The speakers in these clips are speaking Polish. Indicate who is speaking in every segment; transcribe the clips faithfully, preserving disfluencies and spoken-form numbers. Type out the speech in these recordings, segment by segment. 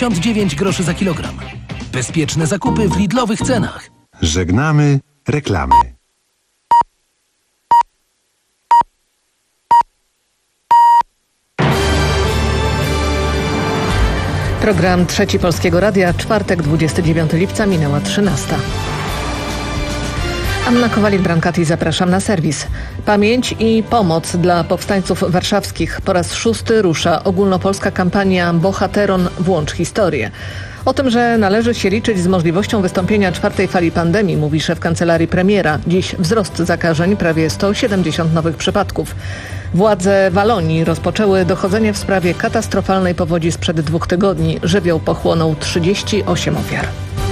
Speaker 1: siedemdziesiąt dziewięć groszy za kilogram. Bezpieczne zakupy w Lidlowych cenach.
Speaker 2: Żegnamy reklamy.
Speaker 3: Program Trzeci Polskiego Radia, czwartek, dwudziestego dziewiątego lipca, minęła trzynasta. Anna Kowalik-Brankati, zapraszam na serwis. Pamięć i pomoc dla powstańców warszawskich. Po raz szósty rusza ogólnopolska kampania Bohateron Włącz Historię. O tym, że należy się liczyć z możliwością wystąpienia czwartej fali pandemii, mówi szef kancelarii premiera. Dziś wzrost zakażeń, prawie sto siedemdziesiąt nowych przypadków. Władze Walonii rozpoczęły dochodzenie w sprawie katastrofalnej powodzi sprzed dwóch tygodni. Żywioł pochłonął trzydzieści osiem ofiar.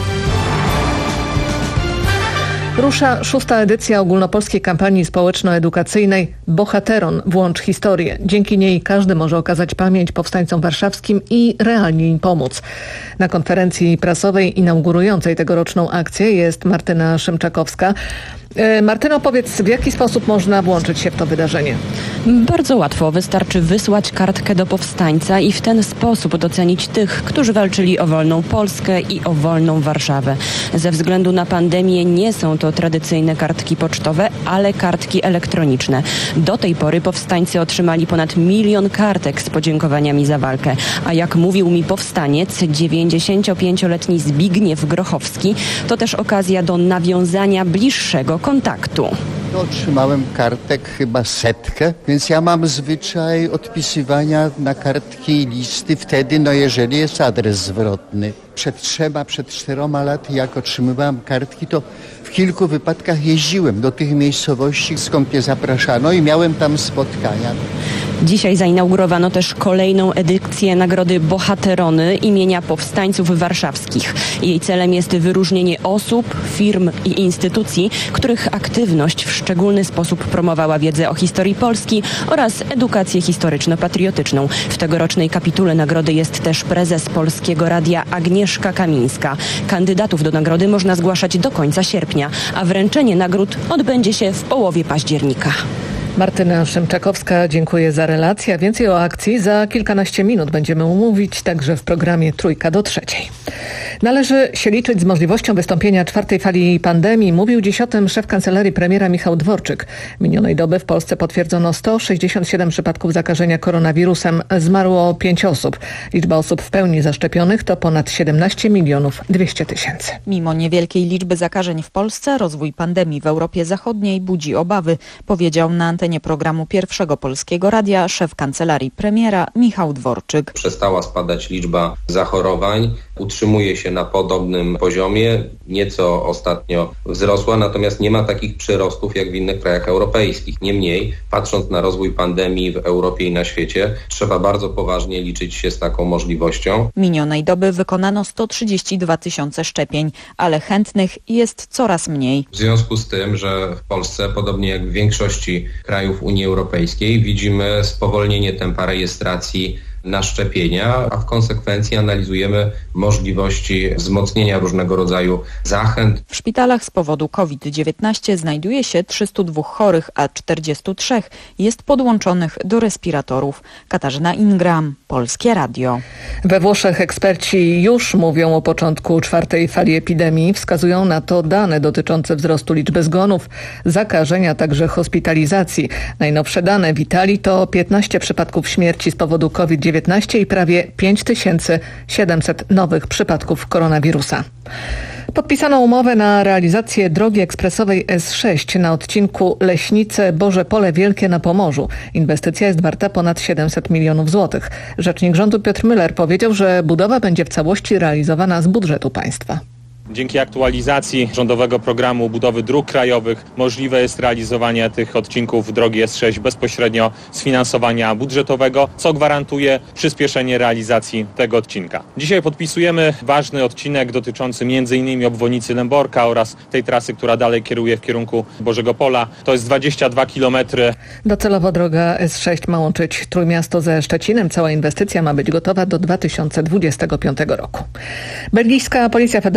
Speaker 3: Rusza szósta edycja ogólnopolskiej kampanii społeczno-edukacyjnej Bohateron Włącz Historię. Dzięki niej każdy może okazać pamięć powstańcom warszawskim i realnie im pomóc. Na konferencji prasowej inaugurującej tegoroczną akcję jest Martyna Szymczakowska. Martyno, powiedz, w jaki sposób można włączyć się w to wydarzenie?
Speaker 4: Bardzo łatwo. Wystarczy wysłać kartkę do powstańca i w ten sposób docenić tych, którzy walczyli o wolną Polskę i o wolną Warszawę. Ze względu na pandemię nie są to tradycyjne kartki pocztowe, ale kartki elektroniczne. Do tej pory powstańcy otrzymali ponad milion kartek z podziękowaniami za walkę. A jak mówił mi powstaniec, dziewięćdziesięciopięcioletni Zbigniew Grochowski, to też okazja do nawiązania bliższego kontaktu.
Speaker 5: Otrzymałem kartek chyba setkę, więc ja mam zwyczaj odpisywania na kartki i listy wtedy, no jeżeli jest adres zwrotny. Przed trzema, przed czteroma laty, jak otrzymywałem kartki, to w kilku wypadkach jeździłem do tych miejscowości, skąd mnie zapraszano i miałem tam spotkania.
Speaker 4: Dzisiaj zainaugurowano też kolejną edycję nagrody Bohaterony imienia powstańców warszawskich. Jej celem jest wyróżnienie osób, firm i instytucji, których aktywność w szczególny sposób promowała wiedzę o historii Polski oraz edukację historyczno-patriotyczną. W tegorocznej kapitule nagrody jest też prezes Polskiego Radia Agnieszka Kamińska. Kandydatów do nagrody można zgłaszać do końca sierpnia, a wręczenie nagród odbędzie się w połowie października.
Speaker 3: Martyna Szymczakowska, dziękuję za relację. Więcej o akcji za kilkanaście minut będziemy umówić, także w programie Trójka do trzeciej. Należy się liczyć z możliwością wystąpienia czwartej fali pandemii, mówił dziś o tym szef kancelarii premiera Michał Dworczyk. Minionej doby w Polsce potwierdzono sto sześćdziesiąt siedem przypadków zakażenia koronawirusem. Zmarło pięć osób. Liczba osób w pełni zaszczepionych to ponad siedemnaście milionów dwieście tysięcy.
Speaker 6: Mimo niewielkiej liczby zakażeń w Polsce, rozwój pandemii w Europie Zachodniej budzi obawy, powiedział na antenie programu Pierwszego Polskiego Radia szef kancelarii premiera Michał Dworczyk.
Speaker 7: Przestała spadać liczba zachorowań, utrzymuje się na podobnym poziomie, nieco ostatnio wzrosła, natomiast nie ma takich przyrostów jak w innych krajach europejskich. Niemniej, patrząc na rozwój pandemii w Europie i na świecie, trzeba bardzo poważnie liczyć się z taką możliwością.
Speaker 6: Minionej doby wykonano sto trzydzieści dwa tysiące szczepień, ale chętnych jest coraz mniej.
Speaker 7: W związku z tym, że w Polsce, podobnie jak w większości krajów Unii Europejskiej, widzimy spowolnienie tempa rejestracji na szczepienia, a w konsekwencji analizujemy możliwości wzmocnienia różnego rodzaju zachęt.
Speaker 6: W szpitalach z powodu kowid dziewiętnaście znajduje się trzystu dwóch chorych, a czterdziestu trzech jest podłączonych do respiratorów. Katarzyna Ingram, Polskie Radio.
Speaker 3: We Włoszech eksperci już mówią o początku czwartej fali epidemii. Wskazują na to dane dotyczące wzrostu liczby zgonów, zakażeń, a także hospitalizacji. Najnowsze dane w Italii to piętnaście przypadków śmierci z powodu kowid dziewiętnaście i prawie pięć tysięcy siedemset nowych przypadków koronawirusa. Podpisano umowę na realizację drogi ekspresowej S sześć na odcinku Leśnice-Boże Pole Wielkie na Pomorzu. Inwestycja jest warta ponad siedemset milionów złotych. Rzecznik rządu Piotr Müller powiedział, że budowa będzie w całości realizowana z budżetu państwa.
Speaker 8: Dzięki aktualizacji rządowego programu budowy dróg krajowych możliwe jest realizowanie tych odcinków drogi S sześć bezpośrednio z finansowania budżetowego, co gwarantuje przyspieszenie realizacji tego odcinka. Dzisiaj podpisujemy ważny odcinek dotyczący między innymi obwodnicy Lęborka oraz tej trasy, która dalej kieruje w kierunku Bożego Pola. To jest dwadzieścia dwa kilometry.
Speaker 3: Docelowo droga S sześć ma łączyć Trójmiasto ze Szczecinem. Cała inwestycja ma być gotowa do dwa tysiące dwudziestego piątego roku. Belgijska Policja Federalna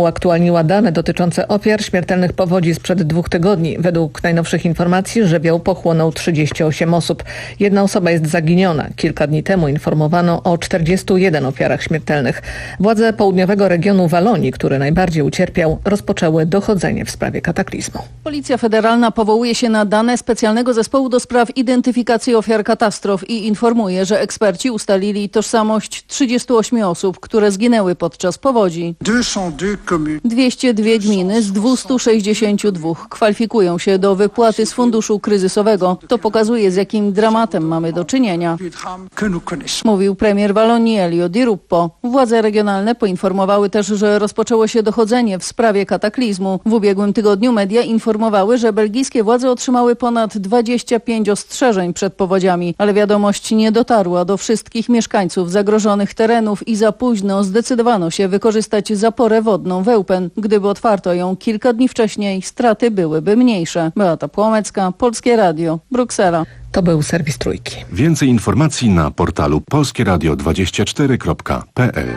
Speaker 3: uaktualniła dane dotyczące ofiar śmiertelnych powodzi sprzed dwóch tygodni. Według najnowszych informacji żywioł pochłonął trzydzieści osiem osób. Jedna osoba jest zaginiona. Kilka dni temu informowano o czterdziestu jeden ofiarach śmiertelnych. Władze południowego regionu Walonii, który najbardziej ucierpiał, rozpoczęły dochodzenie w sprawie kataklizmu.
Speaker 9: Policja Federalna powołuje się na dane specjalnego zespołu do spraw identyfikacji ofiar katastrof i informuje, że eksperci ustalili tożsamość trzydziestu ośmiu osób, które zginęły podczas powodzi. dwieście dwie gminy z dwustu sześćdziesięciu dwóch kwalifikują się do wypłaty z funduszu kryzysowego. To pokazuje, z jakim dramatem mamy do czynienia, mówił premier Walonii Elio Di Rupo. Władze regionalne poinformowały też, że rozpoczęło się dochodzenie w sprawie kataklizmu. W ubiegłym tygodniu media informowały, że belgijskie władze otrzymały ponad dwadzieścia pięć ostrzeżeń przed powodziami, ale wiadomość nie dotarła do wszystkich mieszkańców zagrożonych terenów i za późno zdecydowano się wykorzystać zaporę wodną w Eupen. Gdyby otwarto ją kilka dni wcześniej, straty byłyby mniejsze. Beata Płomecka, Polskie Radio, Bruksela.
Speaker 3: To był serwis Trójki.
Speaker 2: Więcej informacji na portalu polskieradio dwadzieścia cztery kropka p l.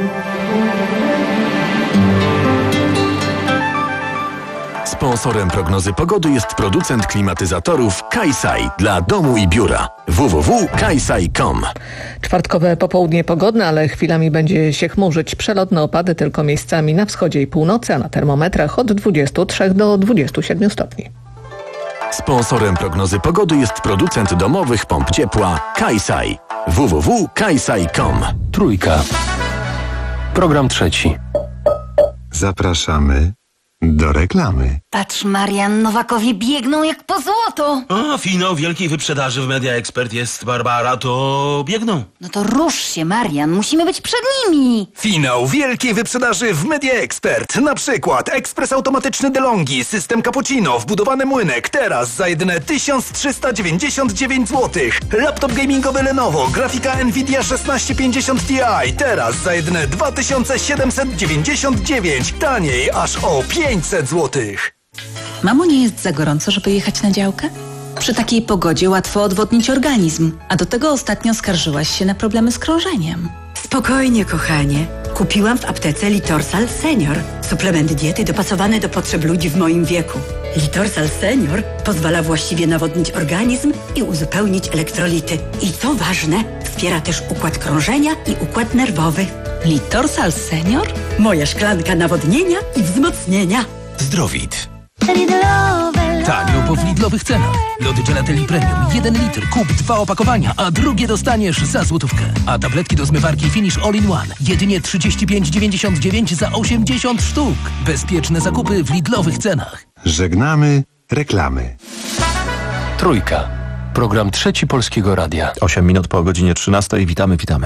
Speaker 1: Sponsorem prognozy pogody jest producent klimatyzatorów Kaisai dla domu i biura. w w w kropka kaisai kropka com.
Speaker 3: Czwartkowe popołudnie pogodne, ale chwilami będzie się chmurzyć. Przelotne opady tylko miejscami na wschodzie i północy, a na termometrach od dwudziestu trzech do dwudziestu siedmiu stopni.
Speaker 1: Sponsorem prognozy pogody jest producent domowych pomp ciepła Kaisai. w w w kropka kaisai kropka com.
Speaker 10: Trójka. Program trzeci.
Speaker 2: Zapraszamy do reklamy.
Speaker 11: Patrz, Marian, Nowakowie biegną jak po złoto.
Speaker 12: A, finał wielkiej wyprzedaży w Media Expert jest, Barbara, to biegną.
Speaker 11: No to rusz się, Marian, musimy być przed nimi.
Speaker 13: Finał wielkiej wyprzedaży w Media Expert. Na przykład ekspres automatyczny DeLonghi, system cappuccino, wbudowany młynek, teraz za jedyne tysiąc trzysta dziewięćdziesiąt dziewięć złotych. Laptop gamingowy Lenovo, grafika Nvidia szesnaście pięćdziesiąt Ti, teraz za jedyne dwa tysiące siedemset dziewięćdziesiąt dziewięć. Taniej aż o pięćset złotych.
Speaker 14: Mamo, nie jest za gorąco, żeby jechać na działkę? Przy takiej pogodzie łatwo odwodnić organizm, a do tego ostatnio skarżyłaś się na problemy z krążeniem.
Speaker 15: Spokojnie, kochanie. Kupiłam w aptece Litorsal Senior. Suplement diety dopasowany do potrzeb ludzi w moim wieku. Litorsal Senior pozwala właściwie nawodnić organizm i uzupełnić elektrolity. I co ważne, wspiera też układ krążenia i układ nerwowy.
Speaker 14: Litorsal Senior?
Speaker 15: Moja szklanka nawodnienia i wzmocnienia.
Speaker 1: Zdrowit.
Speaker 10: Tanio po w Lidlowych cenach. Lody Gelateli Premium jeden litr, kup dwa opakowania, a drugie dostaniesz za złotówkę. A tabletki do zmywarki Finish All in One jedynie trzydzieści pięć dziewięćdziesiąt dziewięć za osiemdziesiąt sztuk. Bezpieczne zakupy w Lidlowych cenach.
Speaker 2: Żegnamy reklamy.
Speaker 10: Trójka. Program trzeci Polskiego Radia.
Speaker 16: osiem minut po godzinie trzynastej. Witamy, witamy.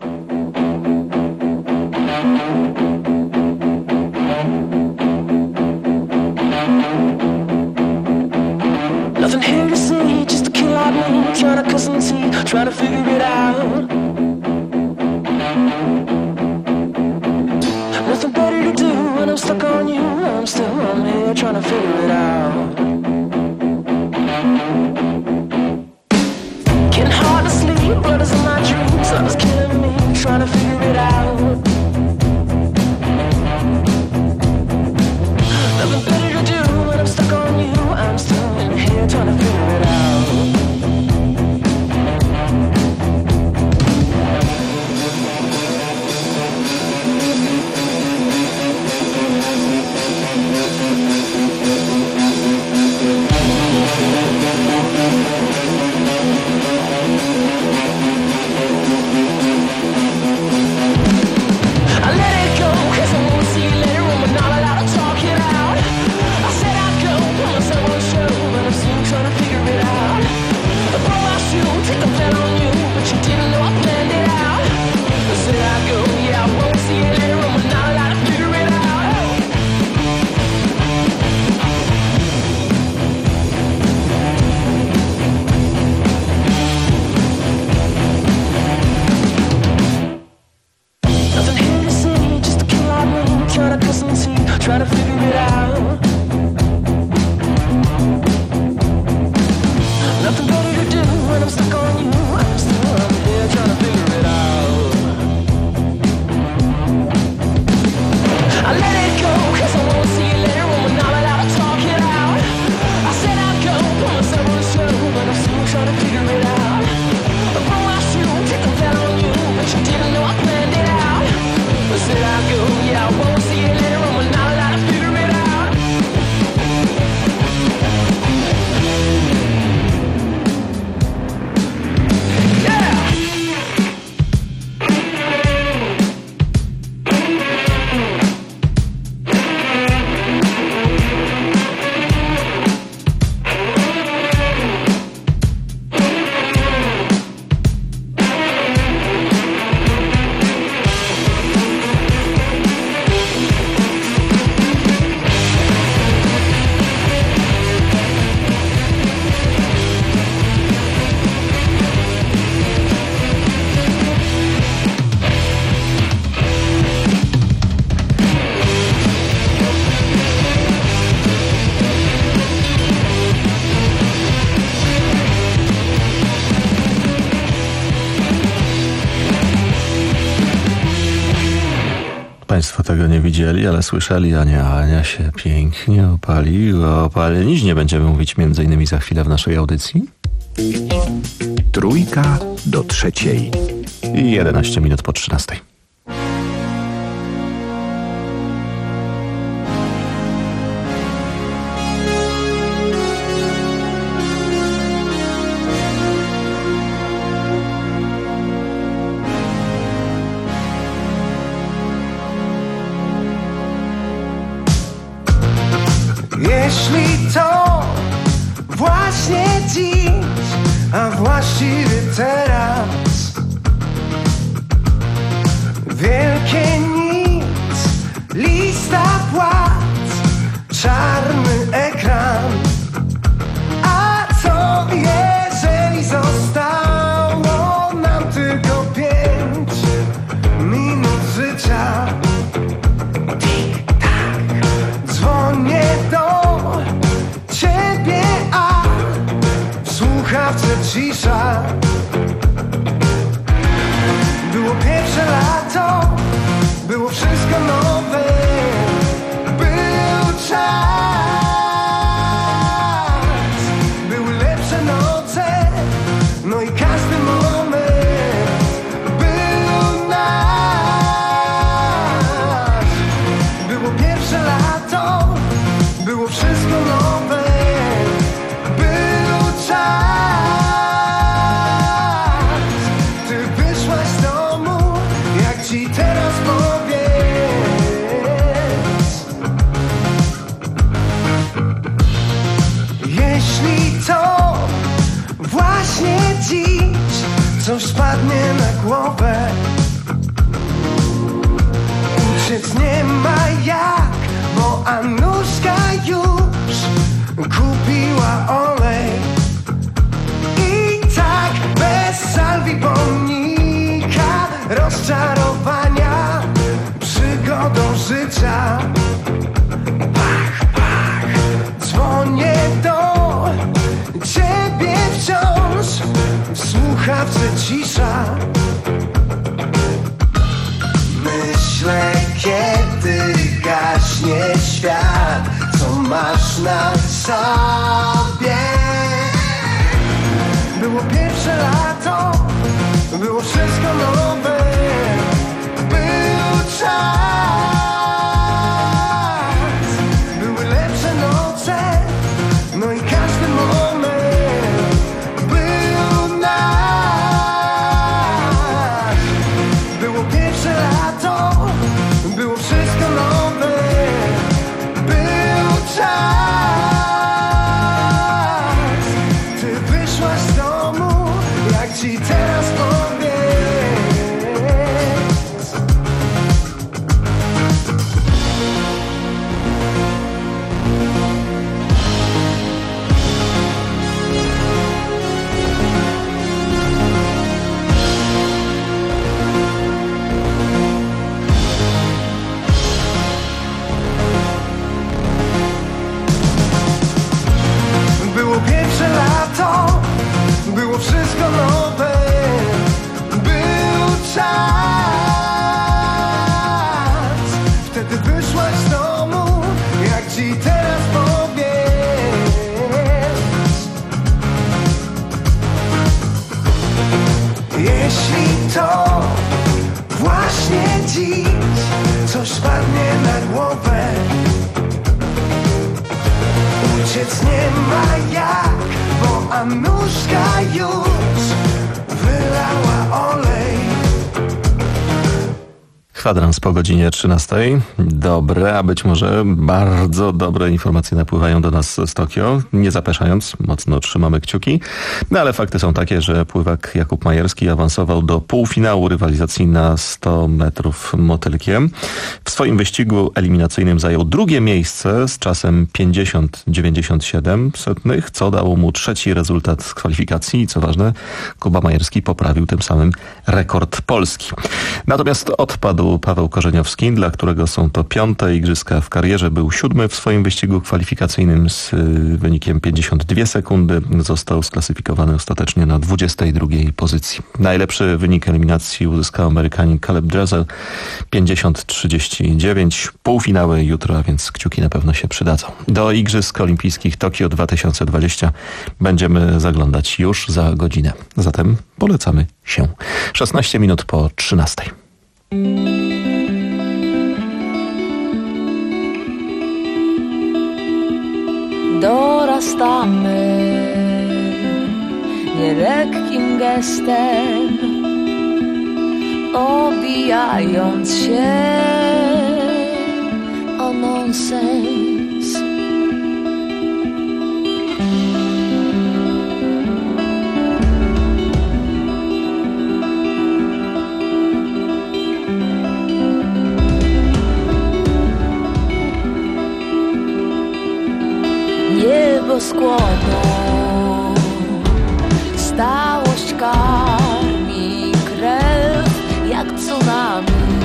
Speaker 17: Nothing here to see, just a kid like me, trying to cuss and see, trying to figure it out. Nothing better to do when I'm stuck on you, I'm still on here trying to figure it out. Getting hard to sleep, blood is in my dreams, love is killing me, trying to figure it out. Nothing better to do when I'm stuck on you, I'm still in here trying to figure it out. I let it go, cause I won't see you later when we're not allowed to talk it out. I said I'd go, promise I won't show, but I'm still trying to figure it out. I broke my shoe, take the plan on you, but you didn't know I planned it out. I said I'd go, yeah, I won't see you later when we're not allowed to figure it out. Nothing here to see, just a kid like me, trying to cuss and see, trying to figure it out. Nothing better to do when I'm stuck on you, I'm still on here trying to figure it out. I let it go, Yeah, I won't see you later on, we're not allowed to figure it out. Yeah!
Speaker 16: Państwo tego nie widzieli, ale słyszeli, Ania, Ania się pięknie opaliła. O paleniźnie będziemy mówić między innymi za chwilę w naszej audycji.
Speaker 18: Trójka do trzeciej.
Speaker 16: I jedenaście minut po trzynastej.
Speaker 19: Jeśli to właśnie dziś, a właściwie teraz, wielkie nic, lista płac, czarny ekran. A co jeżeli zostało nam tylko pięć minut życia? Tik-tak, dzwonię do ciebie, a w słuchawce cisza. Było pierwsze lato, było wszystko nowe, był czas, były lepsze noce, no i każdy moment był nasz. Było pierwsze lato, było wszystko nowe, był czas. Ty wyszłaś z domu, jak ci teraz powiedz. Jeśli to właśnie dziś coś spadnie na głowę, uciec nie ma jak, bo Anuszka już kupiła olej. I tak bez salwi pomnika, rozczarowania, przygodą życia. Pach, pach, dzwonię do ciebie wciąż, w słuchawce cisza. Myślę, kiedy gaśnie świat, co masz na sobie. Było pierwsze lato, było wszystko nowe, był czas, były lepsze noce, no i każdy moment był nasz. Było pierwsze lato, było wszystko nowe, był czas. Ty wyszłaś z domu, jak ci teraz powiedz. ktoś wpadnie na głowę. Uciec nie ma jak, bo Anuszka już wylała olej.
Speaker 16: Kwadrans po godzinie trzynastej. Dobre, a być może bardzo dobre informacje napływają do nas z Tokio. Nie zapeszając, mocno trzymamy kciuki. No ale fakty są takie, że pływak Jakub Majerski awansował do półfinału rywalizacji na sto metrów motylkiem. W swoim wyścigu eliminacyjnym zajął drugie miejsce z czasem pięćdziesiąt dziewięćdziesiąt siedem setnych, co dało mu trzeci rezultat z kwalifikacji i co ważne, Kuba Majerski poprawił tym samym rekord Polski. Natomiast odpadł Paweł Korzeniowski, dla którego są to piąte igrzyska w karierze. Był siódmy w swoim wyścigu kwalifikacyjnym z wynikiem pięćdziesiąt dwie sekundy. Został sklasyfikowany ostatecznie na dwudziestej drugiej pozycji. Najlepszy wynik eliminacji uzyskał Amerykanin Caleb Dressel, pięćdziesiąt trzydzieści dziewięć. Półfinały jutro, a więc kciuki na pewno się przydadzą. Do Igrzysk Olimpijskich Tokio dwa tysiące dwadzieścia będziemy zaglądać już za godzinę. Zatem polecamy się. szesnaście minut po trzynastej.
Speaker 17: Dorastamy nielekkim gestem, obijając się o nonsens. Niebo skłoną, stałość karmi krew jak tsunami,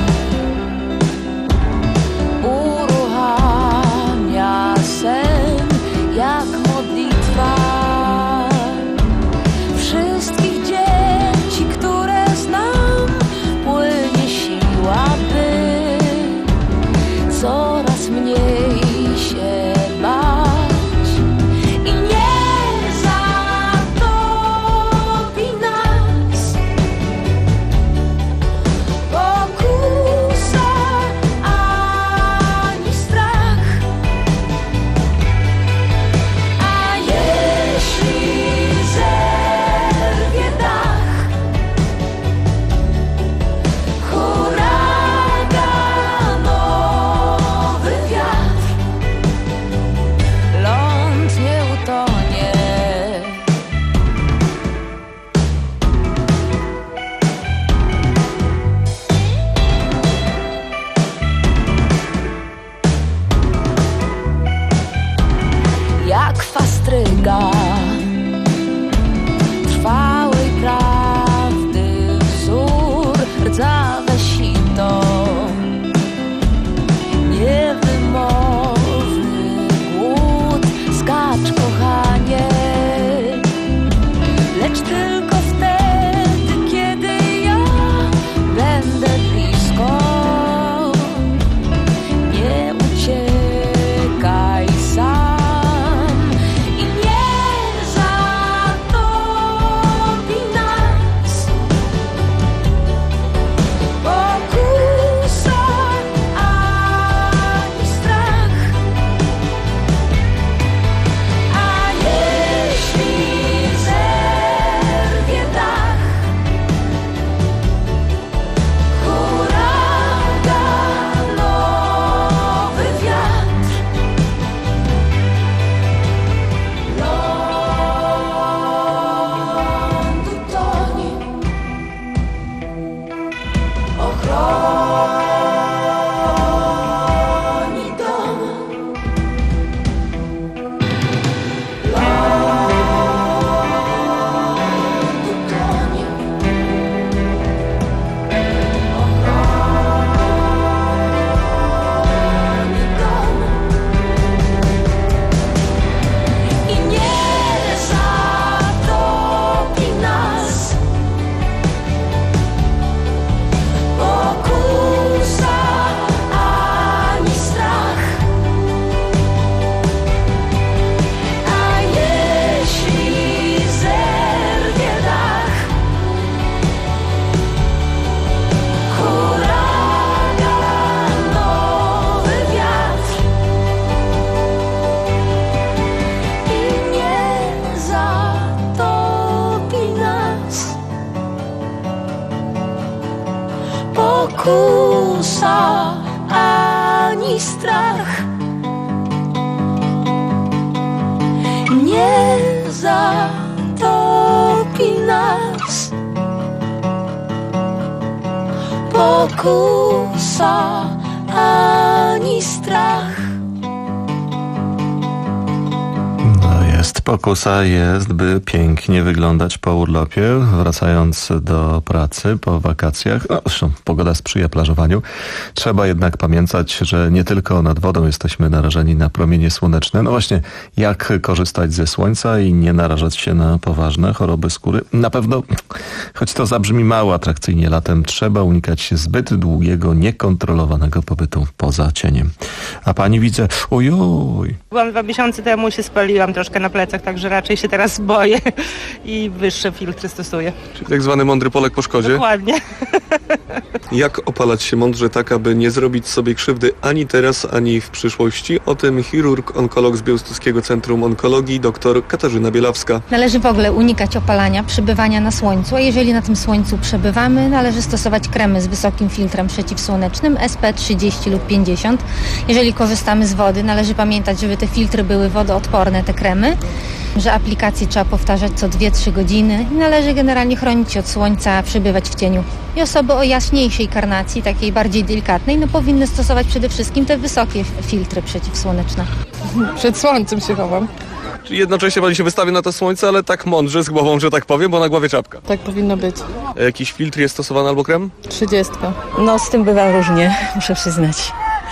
Speaker 17: uruchamia sen jak modlitwa. Wszystkich dzieci, które znam, płynie siła, by coraz mniej się bać. Huraganowy wiatr pokusa ani strach.
Speaker 16: Jest pokusa, jest, by pięknie wyglądać po urlopie, wracając do pracy po wakacjach. No, zresztą pogoda sprzyja plażowaniu. Trzeba jednak pamiętać, że nie tylko nad wodą jesteśmy narażeni na promienie słoneczne. No właśnie, jak korzystać ze słońca i nie narażać się na poważne choroby skóry? Na pewno, choć to zabrzmi mało atrakcyjnie, latem trzeba unikać zbyt długiego, niekontrolowanego pobytu poza cieniem. A pani widzę, ojoj.
Speaker 20: Byłam dwa miesiące temu, się spaliłam troszkę na plecach, także raczej się teraz boję i wyższe filtry stosuję.
Speaker 21: Czyli tak zwany mądry Polek po szkodzie?
Speaker 20: Dokładnie.
Speaker 21: Jak opalać się mądrze tak, aby nie zrobić sobie krzywdy ani teraz, ani w przyszłości? O tym chirurg, onkolog z Białostockiego Centrum Onkologii, dr Katarzyna Bielawska.
Speaker 22: Należy w ogóle unikać opalania, przebywania na słońcu, a jeżeli na tym słońcu przebywamy, należy stosować kremy z wysokim filtrem przeciwsłonecznym S P trzydzieści lub pięćdziesiąt. Jeżeli korzystamy z wody, należy pamiętać, żeby te filtry były wodoodporne, te kremy, że aplikacje trzeba powtarzać co dwie trzy godziny i należy generalnie chronić się od słońca, przebywać w cieniu. I osoby o jaśniejszej karnacji, takiej bardziej delikatnej, no powinny stosować przede wszystkim te wysokie filtry przeciwsłoneczne.
Speaker 23: Przed słońcem się chowam.
Speaker 21: Czyli jednocześnie pani się wystawia na to słońce, ale tak mądrze, z głową, że tak powiem, bo na głowie czapka.
Speaker 23: Tak powinno być.
Speaker 21: A jakiś filtr jest stosowany albo krem?
Speaker 23: Trzydziestka.
Speaker 24: No z tym bywa różnie, muszę przyznać.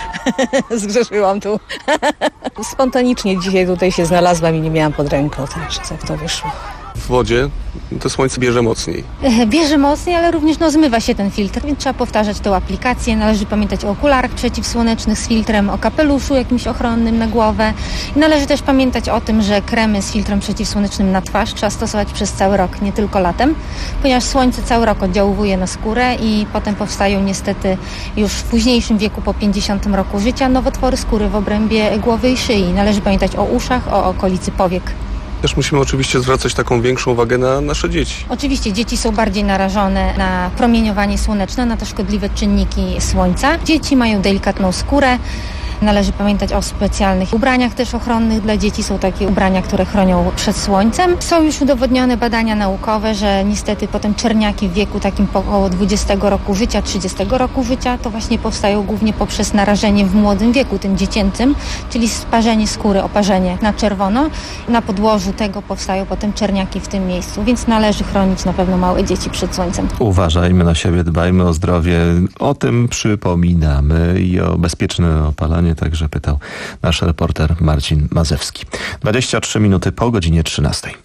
Speaker 24: Zgrzeszyłam tu. Spontanicznie dzisiaj tutaj się znalazłam i nie miałam pod ręką, także tak to wyszło.
Speaker 21: W wodzie to słońce bierze mocniej.
Speaker 22: Bierze mocniej, ale również no, zmywa się ten filtr, więc trzeba powtarzać tę aplikację. Należy pamiętać o okularach przeciwsłonecznych z filtrem, o kapeluszu jakimś ochronnym na głowę. I należy też pamiętać o tym, że kremy z filtrem przeciwsłonecznym na twarz trzeba stosować przez cały rok, nie tylko latem, ponieważ słońce cały rok oddziałuje na skórę i potem powstają niestety już w późniejszym wieku, po pięćdziesiątym roku życia, nowotwory skóry w obrębie głowy i szyi. Należy pamiętać o uszach, o okolicy powiek.
Speaker 21: Też musimy oczywiście zwracać taką większą uwagę na nasze dzieci.
Speaker 22: Oczywiście dzieci są bardziej narażone na promieniowanie słoneczne, na te szkodliwe czynniki słońca. Dzieci mają delikatną skórę. Należy pamiętać o specjalnych ubraniach też ochronnych dla dzieci. Są takie ubrania, które chronią przed słońcem. Są już udowodnione badania naukowe, że niestety potem czerniaki w wieku takim około dwudziestego roku życia, trzydziestego roku życia, to właśnie powstają głównie poprzez narażenie w młodym wieku, tym dziecięcym, czyli sparzenie skóry, oparzenie na czerwono. Na podłożu tego powstają potem czerniaki w tym miejscu, więc należy chronić na pewno małe dzieci przed słońcem.
Speaker 16: Uważajmy na siebie, dbajmy o zdrowie. O tym przypominamy i o bezpieczne opalanie także pytał nasz reporter Marcin Mazewski. dwadzieścia trzy minuty po godzinie trzynastej.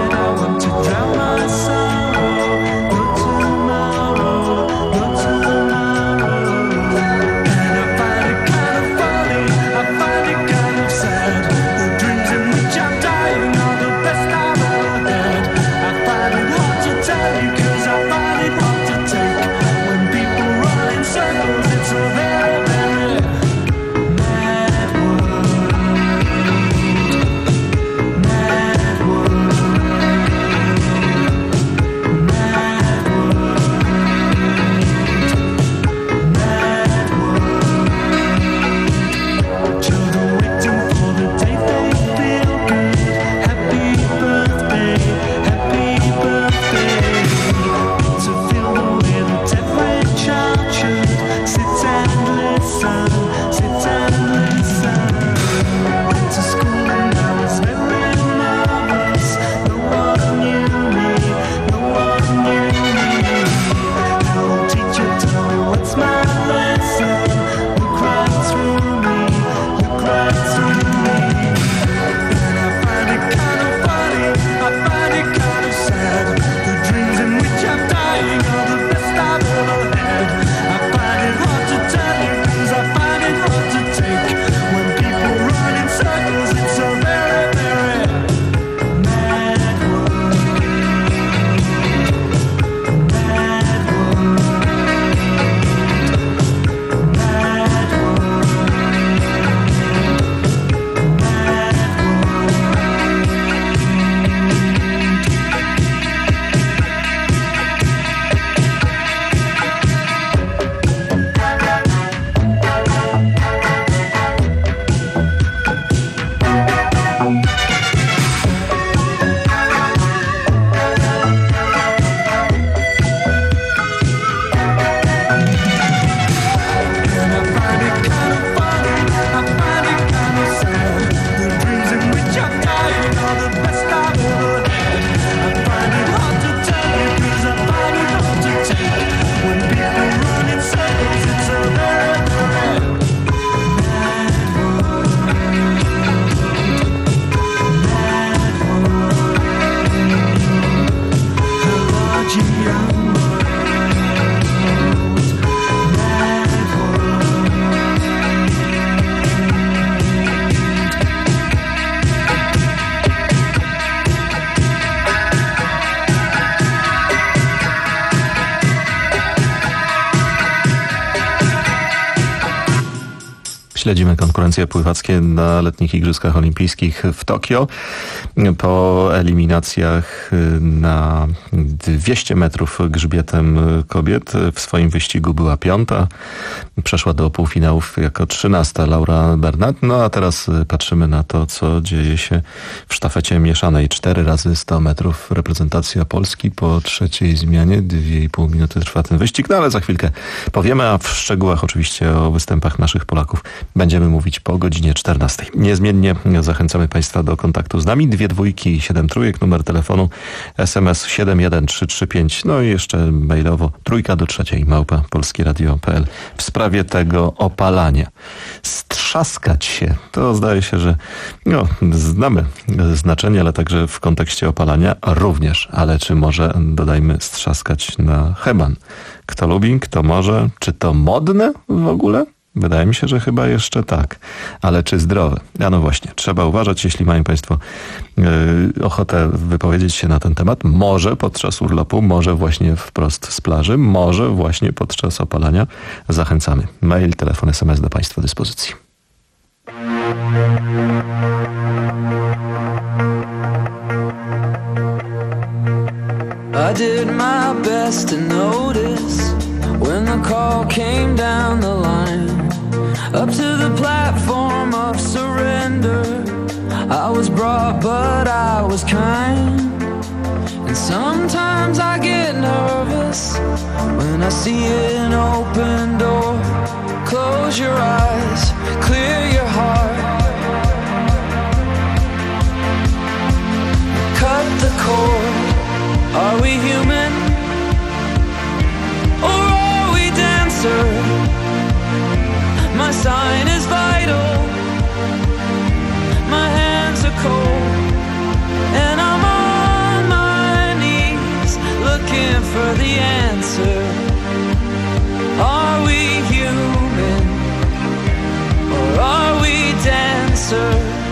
Speaker 17: Go to
Speaker 16: Śledzimy konkurencje pływackie na letnich Igrzyskach Olimpijskich w Tokio. Po eliminacjach na dwieście metrów grzbietem kobiet w swoim wyścigu była piąta. Przeszła do półfinałów jako trzynasta Laura Bernat. No a teraz patrzymy na to, co dzieje się w sztafecie mieszanej. Cztery razy sto metrów reprezentacja Polski po trzeciej zmianie. Dwie i pół minuty trwa ten wyścig, no ale za chwilkę powiemy, a w szczegółach oczywiście o występach naszych Polaków będziemy mówić po godzinie czternastej. Niezmiennie zachęcamy Państwa do kontaktu z nami. Dwie dwójki i siedem trójek, numer telefonu, S M S siedem jeden trzy trzy pięć, no i jeszcze mailowo trójka do trzeciej, małpa polskieradio kropka p l w sprawie tego opalania. Strzaskać się, to zdaje się, że no, znamy znaczenie, ale także w kontekście opalania również, ale czy może dodajmy strzaskać na heban? Kto lubi, kto może, czy to modne w ogóle? Wydaje mi się, że chyba jeszcze tak. Ale czy zdrowe? A no właśnie, trzeba uważać, jeśli mają Państwo yy, ochotę wypowiedzieć się na ten temat. Może podczas urlopu, może właśnie wprost z plaży, może właśnie podczas opalania. Zachęcamy. Mail, telefon, S M S do Państwa dyspozycji.
Speaker 4: I did my best to notice when the call came down the line, up to the platform of surrender. I was brought, but I was kind. And sometimes I get nervous when I see an open door. Close your eyes, clear your heart, cut the cord. Are we human, or are we dancer? My sign is vital, my hands are cold, and I'm on my knees looking for the answer. Are we human, or are we dancer?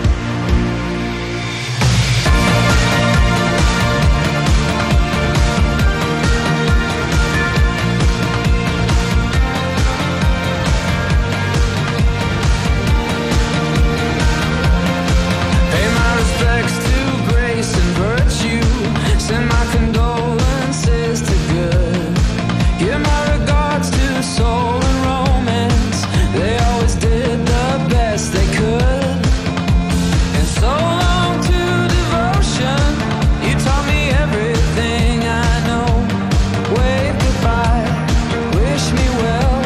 Speaker 4: Send my condolences to good. Give my regards to soul and romance. They always did the best they could. And so long to devotion. You taught me everything I know. Wave goodbye, wish me well.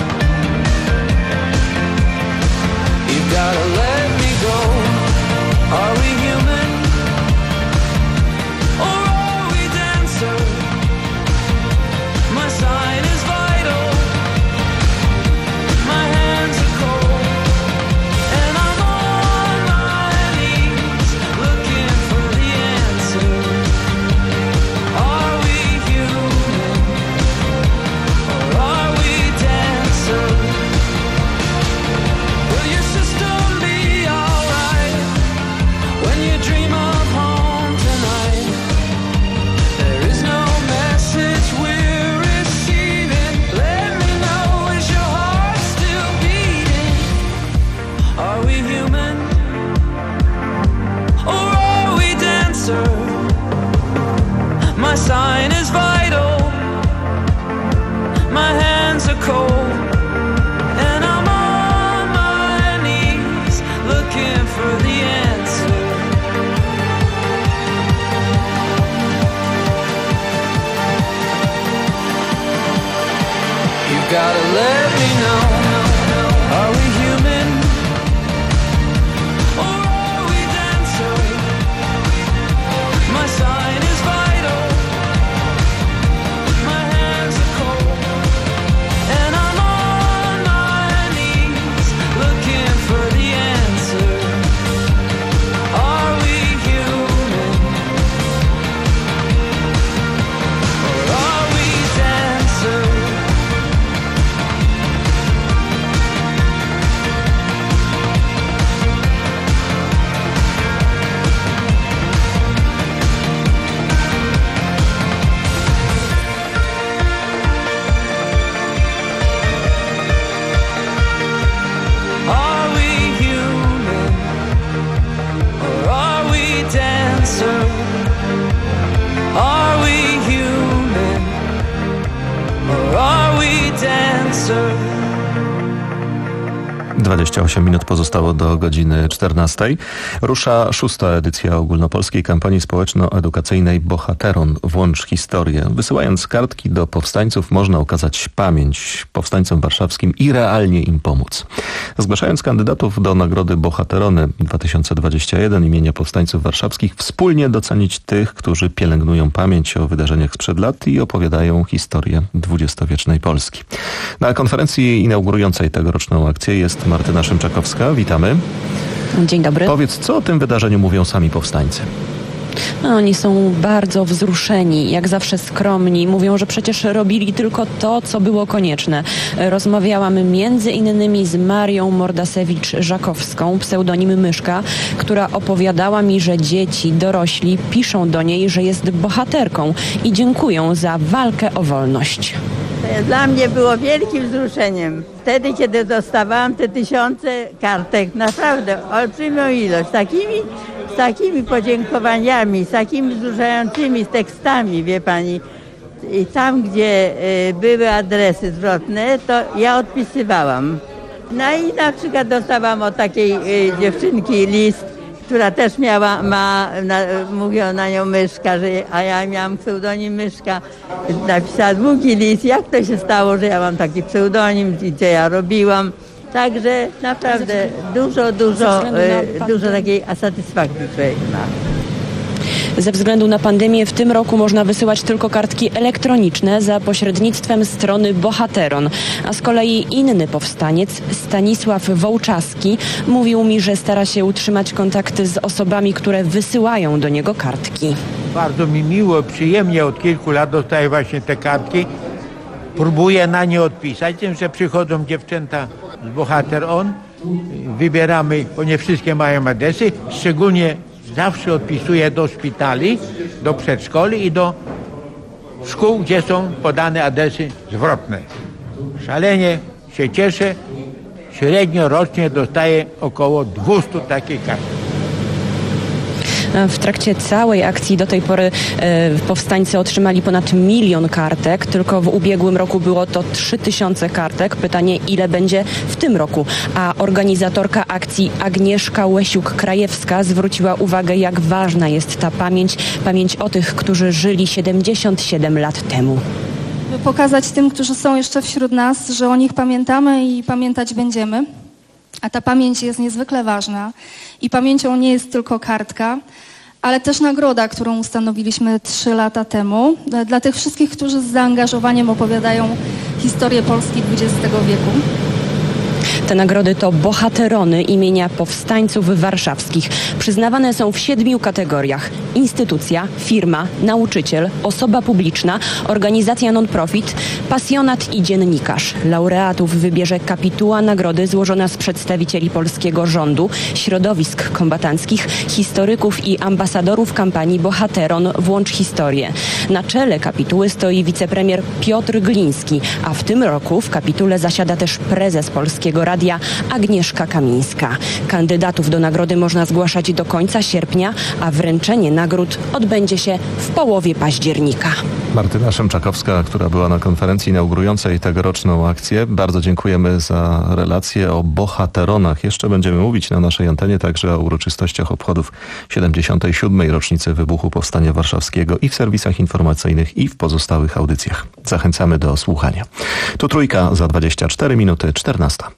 Speaker 4: You gotta let me go. Are we human? My sign is vital, my hands are cold, and I'm on my knees looking for the answer. Are we human, or are we dancer? Will your system be alright when you dream of home tonight? There is no message we're receiving. Let me know, is your heart still beating? Are we human, or are we dancer? My sign is vital, my hands are cold, and I'm on my knees looking for the answer. You gotta let me know. Are we human, or are we dancer? My sign is vital, my hands are cold, and I'm on my knees looking for the answer. Are we human, or are we dancer? answer.
Speaker 16: dwadzieścia osiem minut pozostało do godziny czternastej. Rusza szósta edycja ogólnopolskiej kampanii społeczno-edukacyjnej Bohateron. Włącz historię. Wysyłając kartki do powstańców można okazać pamięć powstańcom warszawskim i realnie im pomóc. Zgłaszając kandydatów do Nagrody Bohaterony dwa tysiące dwadzieścia jeden imienia powstańców warszawskich, wspólnie docenić tych, którzy pielęgnują pamięć o wydarzeniach sprzed lat i opowiadają historię dwudziestowiecznej Polski. Na konferencji inaugurującej tegoroczną akcję jest Martyna Szymczakowska. Witamy.
Speaker 5: Dzień dobry.
Speaker 16: Powiedz, co o tym wydarzeniu mówią sami powstańcy?
Speaker 5: No, oni są bardzo wzruszeni, jak zawsze skromni. Mówią, że przecież robili tylko to, co było konieczne. Rozmawiałam między innymi z Marią Mordasewicz-Żakowską, pseudonim Myszka, która opowiadała mi, że dzieci, dorośli piszą do niej, że jest bohaterką i dziękują za walkę o wolność.
Speaker 6: Dla mnie było wielkim wzruszeniem. Wtedy, kiedy dostawałam te tysiące kartek, naprawdę olbrzymią ilość, takimi, z takimi podziękowaniami, z takimi wzruszającymi tekstami, wie pani. I tam, gdzie y, były adresy zwrotne, to ja odpisywałam. No i na przykład dostałam od takiej y, dziewczynki list, która też miała, ma, na, mówią na nią Myszka, że, a ja miałam pseudonim Myszka. Napisała długi list, jak to się stało, że ja mam taki pseudonim, gdzie ja robiłam. Także naprawdę dużo, dużo, dużo takiej satysfakcji człowiek ma.
Speaker 5: Ze względu na pandemię w tym roku można wysyłać tylko kartki elektroniczne za pośrednictwem strony Bohateron. A z kolei inny powstaniec, Stanisław Wołczaski, mówił mi, że stara się utrzymać kontakty z osobami, które wysyłają do niego kartki.
Speaker 7: Bardzo mi miło, przyjemnie, od kilku lat dostaję właśnie te kartki. Próbuję na nie odpisać, tym, że przychodzą dziewczęta z Bohateron, wybieramy, bo nie wszystkie mają adresy, szczególnie zawsze odpisuję do szpitali, do przedszkoli i do szkół, gdzie są podane adresy zwrotne. Szalenie się cieszę. Średnio rocznie dostaję około dwieście takich kartek.
Speaker 5: W trakcie całej akcji do tej pory e, powstańcy otrzymali ponad milion kartek. Tylko w ubiegłym roku było to trzy tysiące kartek. Pytanie, ile będzie w tym roku? A organizatorka akcji Agnieszka Łesiuk-Krajewska zwróciła uwagę, jak ważna jest ta pamięć. Pamięć o tych, którzy żyli siedemdziesiąt siedem lat temu.
Speaker 8: By pokazać tym, którzy są jeszcze wśród nas, że o nich pamiętamy i pamiętać będziemy. A ta pamięć jest niezwykle ważna i pamięcią nie jest tylko kartka, ale też nagroda, którą ustanowiliśmy trzy lata temu dla tych wszystkich, którzy z zaangażowaniem opowiadają historię Polski dwudziestego wieku.
Speaker 5: Te nagrody to Bohaterony imienia powstańców warszawskich. Przyznawane są w siedmiu kategoriach. Instytucja, firma, nauczyciel, osoba publiczna, organizacja non-profit, pasjonat i dziennikarz. Laureatów wybierze kapituła nagrody złożona z przedstawicieli polskiego rządu, środowisk kombatanckich, historyków i ambasadorów kampanii Bohateron Włącz historię. Na czele kapituły stoi wicepremier Piotr Gliński, a w tym roku w kapitule zasiada też prezes Polskiego Radia Agnieszka Kamińska. Kandydatów do nagrody można zgłaszać do końca sierpnia, a wręczenie nagród odbędzie się w połowie października.
Speaker 16: Martyna Szymczakowska, która była na konferencji inaugurującej tegoroczną akcję. Bardzo dziękujemy za relację o bohateronach. Jeszcze będziemy mówić na naszej antenie także o uroczystościach obchodów siedemdziesiątej siódmej rocznicy wybuchu Powstania Warszawskiego i w serwisach informacyjnych, i w pozostałych audycjach. Zachęcamy do słuchania. Tu Trójka za dwadzieścia cztery minuty, czternasta.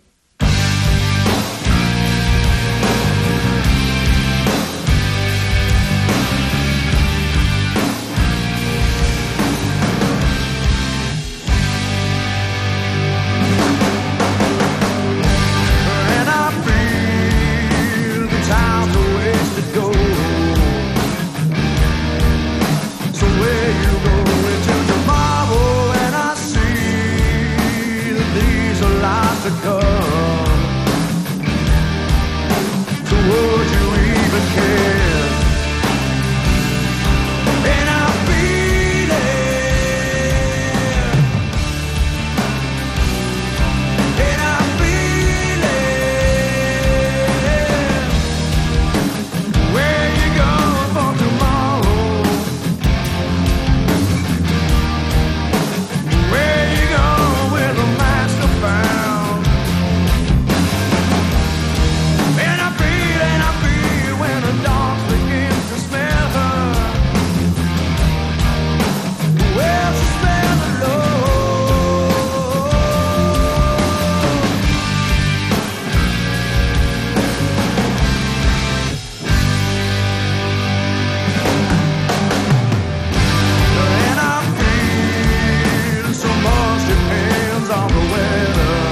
Speaker 19: depends on the weather.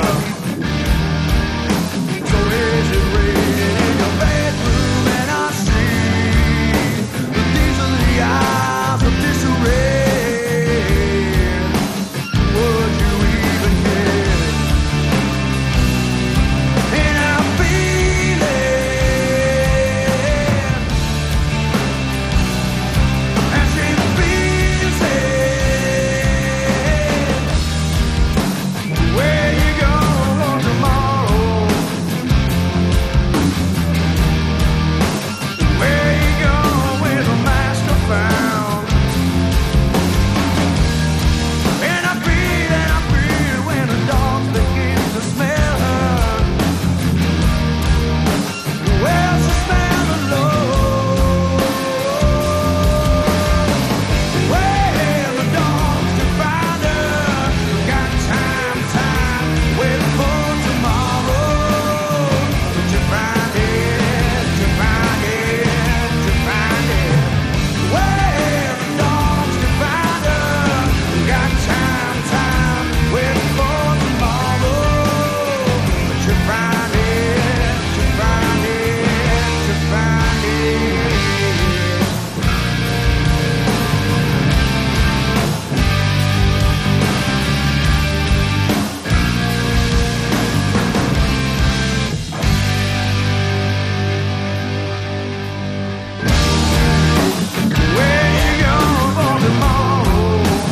Speaker 19: So is it raining in your bedroom? And I see that these are the eyes of disarray. Would you even care? And I feel it as she feels it. Where you go for tomorrow? Where you go with a master found? And I feel, and I feel when the dogs begin to smell her. Where's the smell alone? Where the dogs to find her? Got time, time, wait for tomorrow. To find it, to find it, to find it. Where the dogs to find her? Got time, time, wait for tomorrow. To find it, to find it, to find it. Where you go for tomorrow?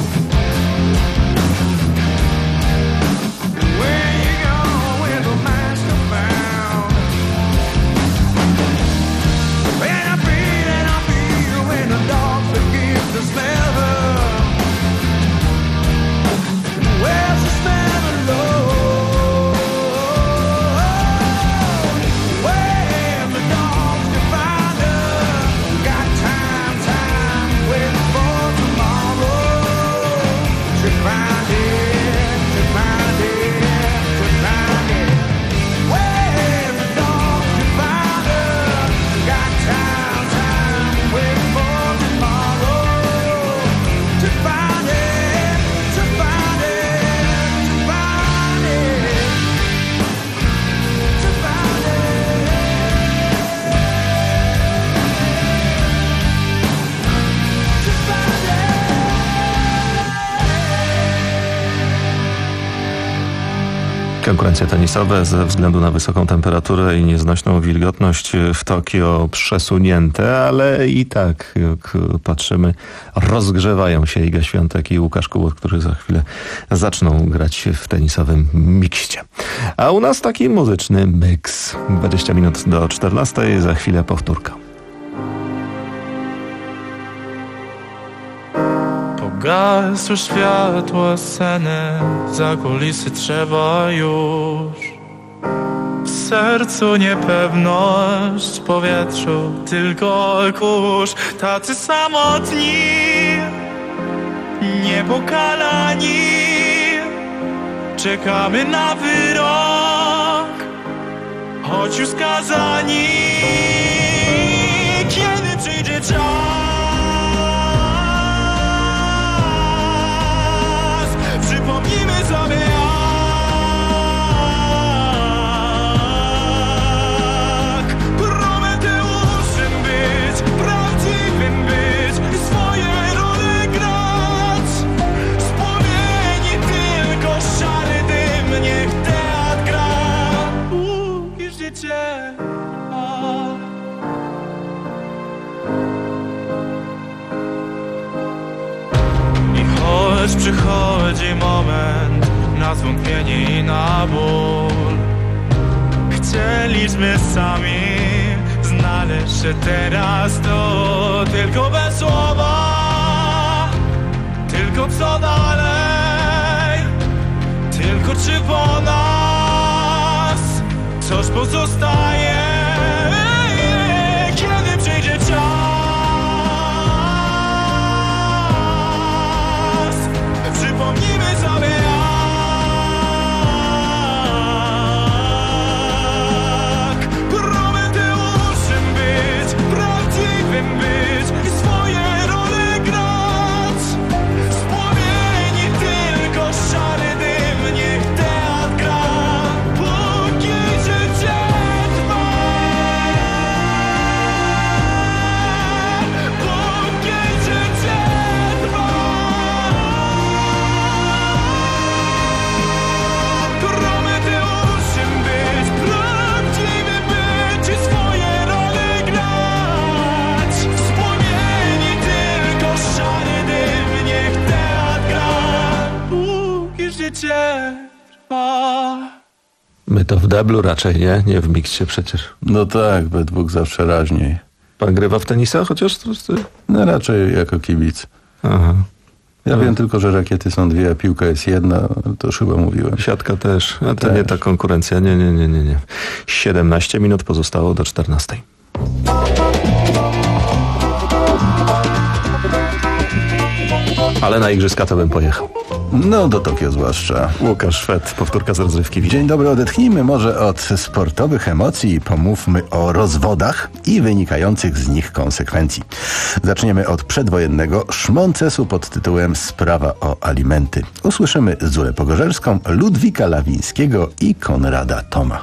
Speaker 19: Where you go with the master found? And I feel, and I feel when the dogs begin to smell her. Where's the smell alone? Where the dogs to find her? Got time, time, wait for tomorrow. To find it, to find it, to find it. Where the dogs to find her? Got time, time, wait for tomorrow. To find it, to find it, to find it, to find it.
Speaker 16: Konkurencje tenisowe ze względu na wysoką temperaturę i nieznośną wilgotność w Tokio przesunięte, ale i tak, jak patrzymy, rozgrzewają się Iga Świątek i Łukasz Kubot, którzy za chwilę zaczną grać w tenisowym mikście. A u nas taki muzyczny miks. dwadzieścia minut do czternastej, za chwilę powtórka.
Speaker 3: Pogasły światła sceny, za kulisy trzeba już. W sercu niepewność, w powietrzu tylko kurz. Tacy samotni, niepokalani, czekamy na wyrok, choć już skazani. Kiedy przyjdzie czas, przypomnijmy sobie, jak Prometeuszem być, prawdziwym być i swoje role grać. Z płomieni tylko szary dym, niech teatr gra. Uuu, życie. Choć przychodzi moment na zwątpienie i na ból, chcieliśmy sami znaleźć się teraz to, tylko bez słowa, tylko co dalej, tylko czy po nas coś pozostaje, kiedy przyjdzie czas. Przypomnijmy sobie, jak Prometeuszem być, prawdziwym być i swoje role grać. Z płomieni tylko szary dym.
Speaker 16: My to w deblu raczej, nie? Nie w miksie przecież.
Speaker 9: No tak, we dwóch zawsze raźniej.
Speaker 16: Pan grywa w tenisa chociaż?
Speaker 9: No raczej jako kibic.
Speaker 16: Aha.
Speaker 9: Ja
Speaker 16: No.
Speaker 9: wiem tylko, że rakiety są dwie, a piłka jest jedna, to już chyba mówiłem.
Speaker 16: Siatka też, a to
Speaker 9: Też.
Speaker 16: nie ta konkurencja, nie, nie, nie, nie, nie. siedemnaście minut pozostało do czternastej. Ale na igrzyska to bym pojechał.
Speaker 9: No do Tokio zwłaszcza.
Speaker 16: Łukasz Szwed, powtórka z rozrywki.
Speaker 9: Dzień dobry, odetchnijmy może od sportowych emocji i pomówmy o rozwodach i wynikających z nich konsekwencji. Zaczniemy od przedwojennego szmoncesu pod tytułem Sprawa o alimenty. Usłyszymy Zulę Pogorzerską, Ludwika Lawińskiego i Konrada Toma.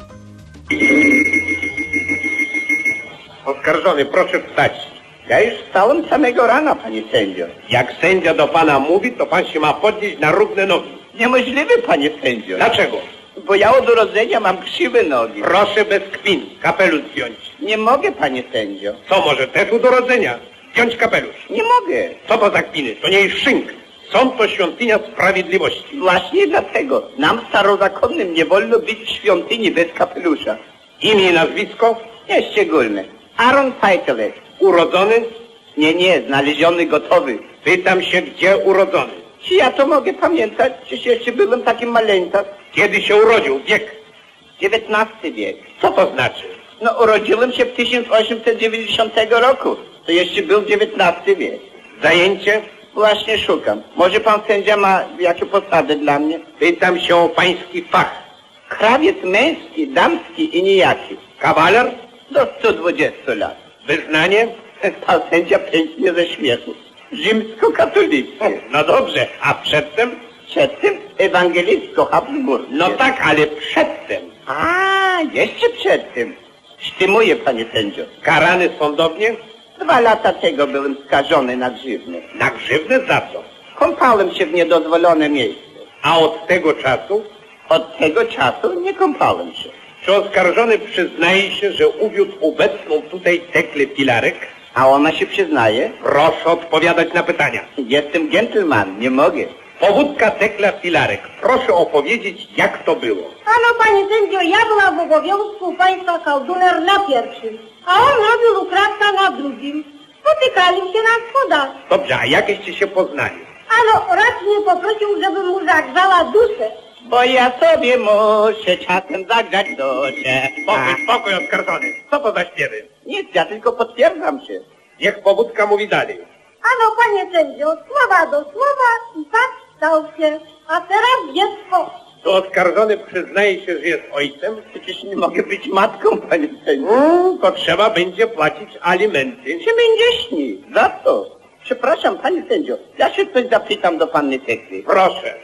Speaker 11: Oskarżony, proszę wstać. Ja już wstałem samego rana, panie sędzio. Jak sędzia do pana mówi, to pan się ma podnieść na równe nogi. Niemożliwe, panie sędzio. Dlaczego? Bo ja od urodzenia mam krzywe nogi. Proszę bez kpin, kapelusz zdjąć. Nie mogę, panie sędzio. Co może też od urodzenia? Zdjąć kapelusz. Nie mogę. Co to za kpiny? To nie jest szynk. Sąd to świątynia sprawiedliwości. Właśnie dlatego. Nam starozakonnym nie wolno być w świątyni bez kapelusza. Imię i nazwisko? Nieszczególne. Aaron Pajtelek. Urodzony? Nie, nie, znaleziony gotowy. Pytam się, gdzie urodzony? Czy ja to mogę pamiętać? Przecież jeszcze byłem takim maleńcem. Kiedy się urodził? Wiek? dziewiętnasty wiek. Co to znaczy? No urodziłem się w tysiąc osiemset dziewięćdziesiątego roku. To jeszcze był dziewiętnasty wiek. Zajęcie? Właśnie szukam. Może pan sędzia ma jakie posady dla mnie? Pytam się o pański fach. Krawiec męski, damski i nijaki. Kawaler? Do stu dwudziestu lat. Wyznanie? Pan sędzia pęknie ze śmiechu. Rzymsko-katolickie. No dobrze, a przedtem? Przedtem ewangelicko-habsburg. No tak, ale przedtem. A, jeszcze przedtem. Sztymuje, panie sędzio. Karany sądownie? Dwa lata tego byłem skażony na grzywnę. Na grzywnę za co? Kąpałem się w niedozwolone miejsce. A od tego czasu? Od tego czasu nie kąpałem się. Czy oskarżony przyznaje się, że uwiódł obecną tutaj Teklę Filarek? A ona się przyznaje? Proszę odpowiadać na pytania. Jestem gentleman, nie mogę. Powódka Tekla Filarek. Proszę opowiedzieć, jak to było.
Speaker 12: Ano, panie sędzio, ja byłam w obowiązku państwa Kałduner na pierwszym, a on robił ukradka na drugim. Spotykali się na schodach.
Speaker 11: Dobrze, a jakieście się poznali?
Speaker 12: Ano, raz mnie poprosił, żebym mu zagrzała duszę.
Speaker 11: Bo ja sobie muszę czasem zagrzać duszę. Spokój, spokój, oskarżony. Co to za śpiewy? Nic, ja tylko potwierdzam się. Niech powódka mówi dalej.
Speaker 12: Ano, panie sędzio, słowa do słowa i tak stał się. A teraz dziecko.
Speaker 11: To oskarżony przyznaje się, że jest ojcem? Przecież nie mogę być matką, panie sędzio. Mm, to trzeba będzie płacić alimenty. Siedemdziesiąt. Za co? Przepraszam, panie sędzio, ja się coś zapytam do panny Tekli. Proszę.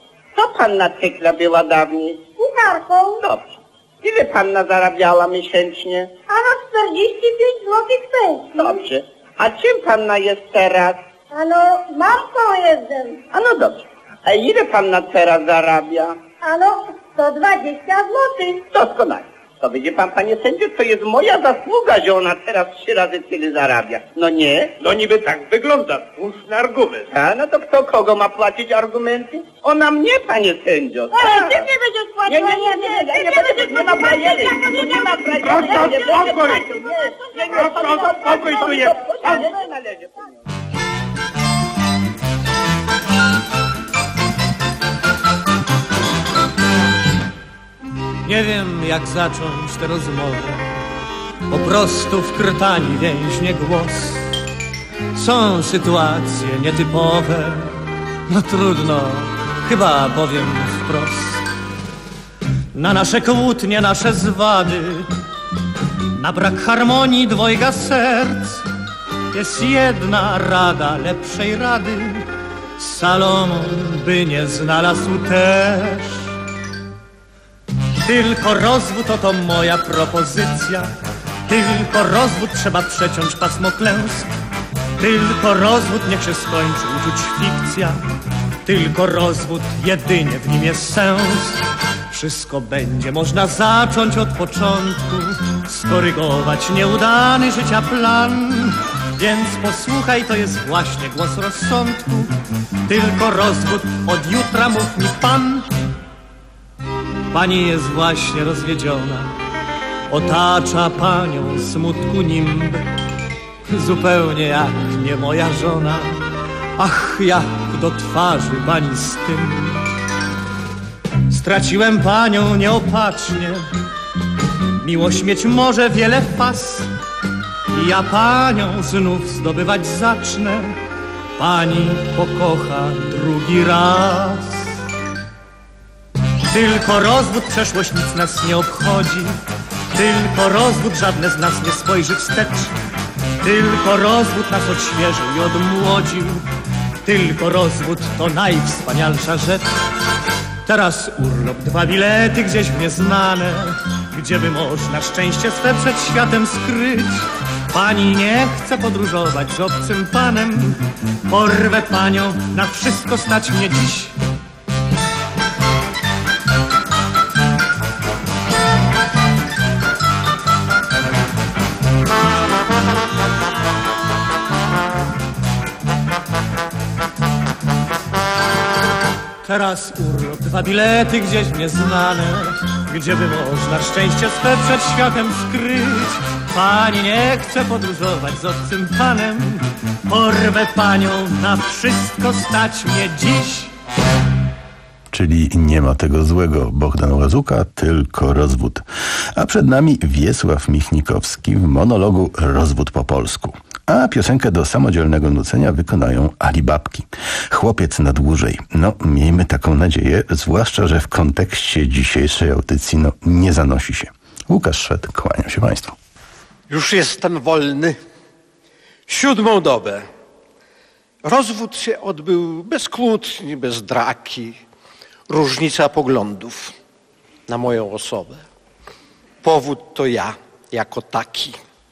Speaker 11: Co panna Tekla była dawniej?
Speaker 12: Kucharką.
Speaker 11: Dobrze. Ile panna zarabiała miesięcznie?
Speaker 12: Ano, czterdzieści pięć złotych pensji.
Speaker 11: Dobrze. A czym panna jest teraz?
Speaker 12: Ano, mamką jestem.
Speaker 11: A no dobrze. A ile panna teraz zarabia?
Speaker 12: Ano, sto dwadzieścia złotych.
Speaker 11: Doskonale. To widzi pan, panie sędzio, to jest moja zasługa, że ona teraz trzy razy tyle zarabia. No nie? No niby tak wygląda. Słuszny argument. A no to kto kogo ma płacić argumenty? Ona mnie, panie sędzio.
Speaker 12: Ale ty nie będziesz płacił.
Speaker 11: Nie, nie, nie, nie, nie, nie będziesz, nie ma frajeli. Tu nie ma frajeli. Spokój. Spokój tu jest.
Speaker 13: Nie wiem, jak zacząć tę rozmowę. Po prostu wkrtani więźnie głos. Są sytuacje nietypowe. No trudno, chyba powiem wprost. Na nasze kłótnie, nasze zwady, na brak harmonii dwojga serc jest jedna rada lepszej rady. Salomon by nie znalazł też. Tylko rozwód, oto moja propozycja. Tylko rozwód, trzeba przeciąć pasmo klęsk. Tylko rozwód, niech się skończy uczuć fikcja. Tylko rozwód, jedynie w nim jest sens. Wszystko będzie można zacząć od początku, skorygować nieudany życia plan. Więc posłuchaj, to jest właśnie głos rozsądku. Tylko rozwód, od jutra mów mi pan. Pani jest właśnie rozwiedziona, otacza panią smutku nimb, zupełnie jak nie moja żona. Ach, jak do twarzy pani z tym. Straciłem panią nieopatrznie, miłość mieć może wiele faz, i ja panią znów zdobywać zacznę, pani pokocha drugi raz. Tylko rozwód, przeszłość nic nas nie obchodzi, tylko rozwód, żadne z nas nie spojrzy wstecz, tylko rozwód nas odświeżył i odmłodził, tylko rozwód to najwspanialsza rzecz. Teraz urlop, dwa bilety gdzieś w nieznane, gdzie by można szczęście swe przed światem skryć. Pani nie chce podróżować z obcym panem, porwę panią, na wszystko stać mnie dziś. Teraz urlop, dwa bilety gdzieś w nieznane, gdzie by można szczęście swe przed światem skryć. Pani nie chce podróżować z obcym panem, porwę panią, na wszystko stać mnie dziś.
Speaker 9: Czyli nie ma tego złego Bohdan Łazuka, tylko rozwód. A przed nami Wiesław Michnikowski w monologu Rozwód po polsku. A piosenkę do samodzielnego nucenia wykonają Alibabki. Chłopiec na dłużej. No, miejmy taką nadzieję, zwłaszcza, że w kontekście dzisiejszej audycji no, nie zanosi się. Łukasz Szwed, kłaniam się Państwu.
Speaker 1: Już jestem wolny. Siódmą dobę. Rozwód się odbył bez kłótni, bez draki. Różnica poglądów na moją osobę. Powód to ja, jako taki.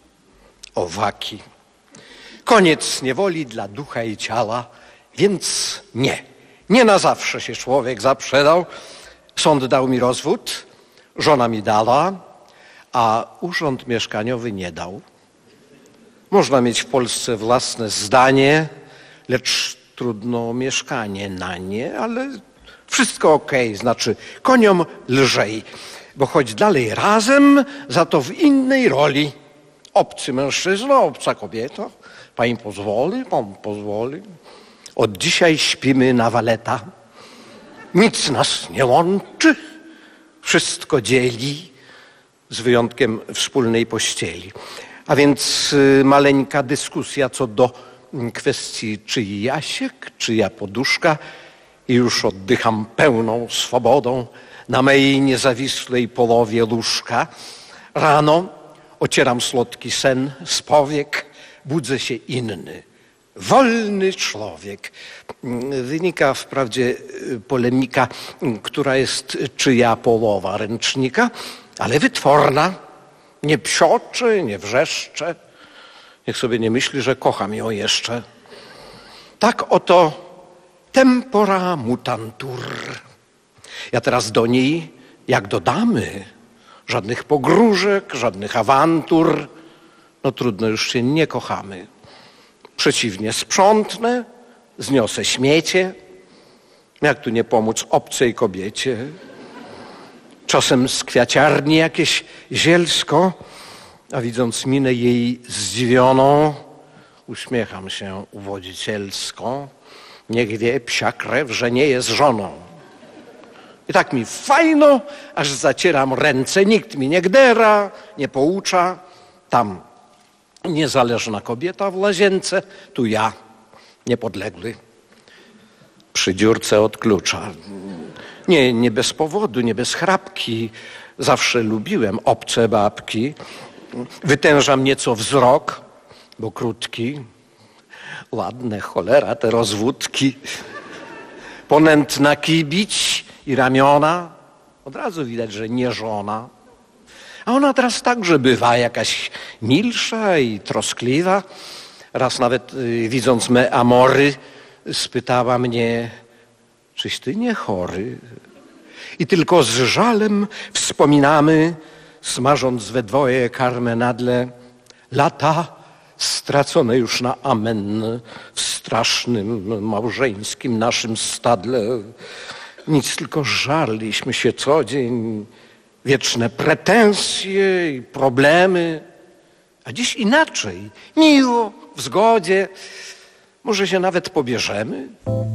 Speaker 1: Owaki. Koniec niewoli dla ducha i ciała, więc nie. Nie na zawsze się człowiek zaprzedał. Sąd dał mi rozwód, żona mi dała, a urząd mieszkaniowy nie dał. Można mieć w Polsce własne zdanie, lecz trudno mieszkanie na nie, ale wszystko okej, okay, znaczy koniom lżej, bo choć dalej razem, za to w innej roli. Obcy mężczyzna, obca kobieta, pani pozwoli, pan pozwoli. Od dzisiaj śpimy na waleta. Nic nas nie łączy, wszystko dzieli, z wyjątkiem wspólnej pościeli. A więc y, maleńka dyskusja co do kwestii czyj Jasiek, czyja poduszka i już oddycham pełną swobodą na mej niezawisłej połowie łóżka. Rano ocieram słodki sen z powiek, budzę się inny, wolny człowiek. Wynika wprawdzie polemika, która jest czyja połowa ręcznika, ale wytworna, nie psioczy, nie wrzeszcze. Niech sobie nie myśli, że kocham ją jeszcze. Tak oto tempora mutantur. Ja teraz do niej, jak do damy, żadnych pogróżek, żadnych awantur. No trudno, już się nie kochamy. Przeciwnie, sprzątnę, zniosę śmiecie. Jak tu nie pomóc obcej kobiecie? Czasem z kwiaciarni jakieś zielsko, a widząc minę jej zdziwioną, uśmiecham się uwodzicielsko. Niech wie psia krew, że nie jest żoną. I tak mi fajno, aż zacieram ręce. Nikt mi nie gdera, nie poucza. Tam niezależna kobieta w łazience, tu ja, niepodległy, przy dziurce od klucza. Nie, nie bez powodu, nie bez chrapki. Zawsze lubiłem obce babki. Wytężam nieco wzrok, bo krótki. Ładne, cholera, te rozwódki. Ponętna kibić i ramiona. Od razu widać, że nie żona. A ona teraz także bywa jakaś milsza i troskliwa. Raz nawet y, widząc me amory, spytała mnie, czyś ty nie chory? I tylko z żalem wspominamy, smażąc we dwoje karmę nadle, lata stracone już na amen w strasznym małżeńskim naszym stadle. nic, tylko żarliśmy się co dzień. Wieczne pretensje i problemy. A dziś inaczej. Miło, w zgodzie. Może się nawet pobierzemy?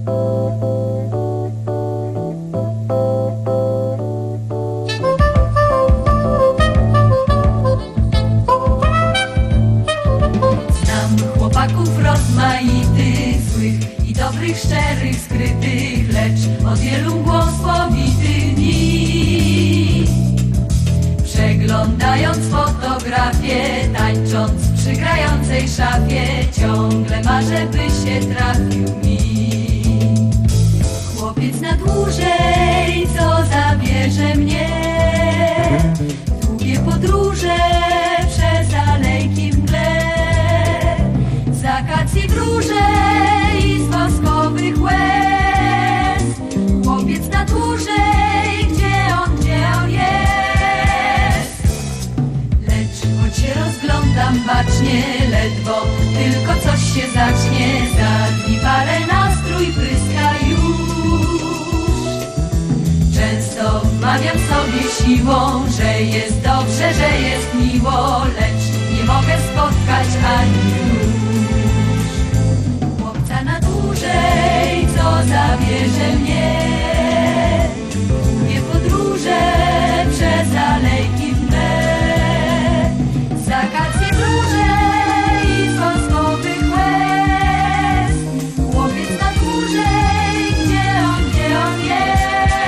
Speaker 2: Znam chłopaków rozmaitych, złych i dobrych, szczerych, skrytych, lecz od wielu głos pobitych dni. Przeglądając fotografię, tańcząc przy grającej szafie, ciągle marzę, by się trafił mi chłopiec na dłużej, co zabierze mnie w długie podróże przez alejki w mgle, z akacji w róże i z woskowych łez. Chłopiec na dłużej, gdzie on, gdzie on jest? Lecz choć się rozglądam bacznie, ledwo tylko coś się zacznie, za dni parę nastrój pryska już. Często wmawiam sobie siłą, że jest dobrze, że jest miło, lecz nie mogę spotkać ani róż chłopca na dłużej, co zabierze mnie w długie podróże przez alejki w mgle, z akacji w róże i z woskowych łez. Chłopiec na dłużej, gdzie on, gdzie on jest?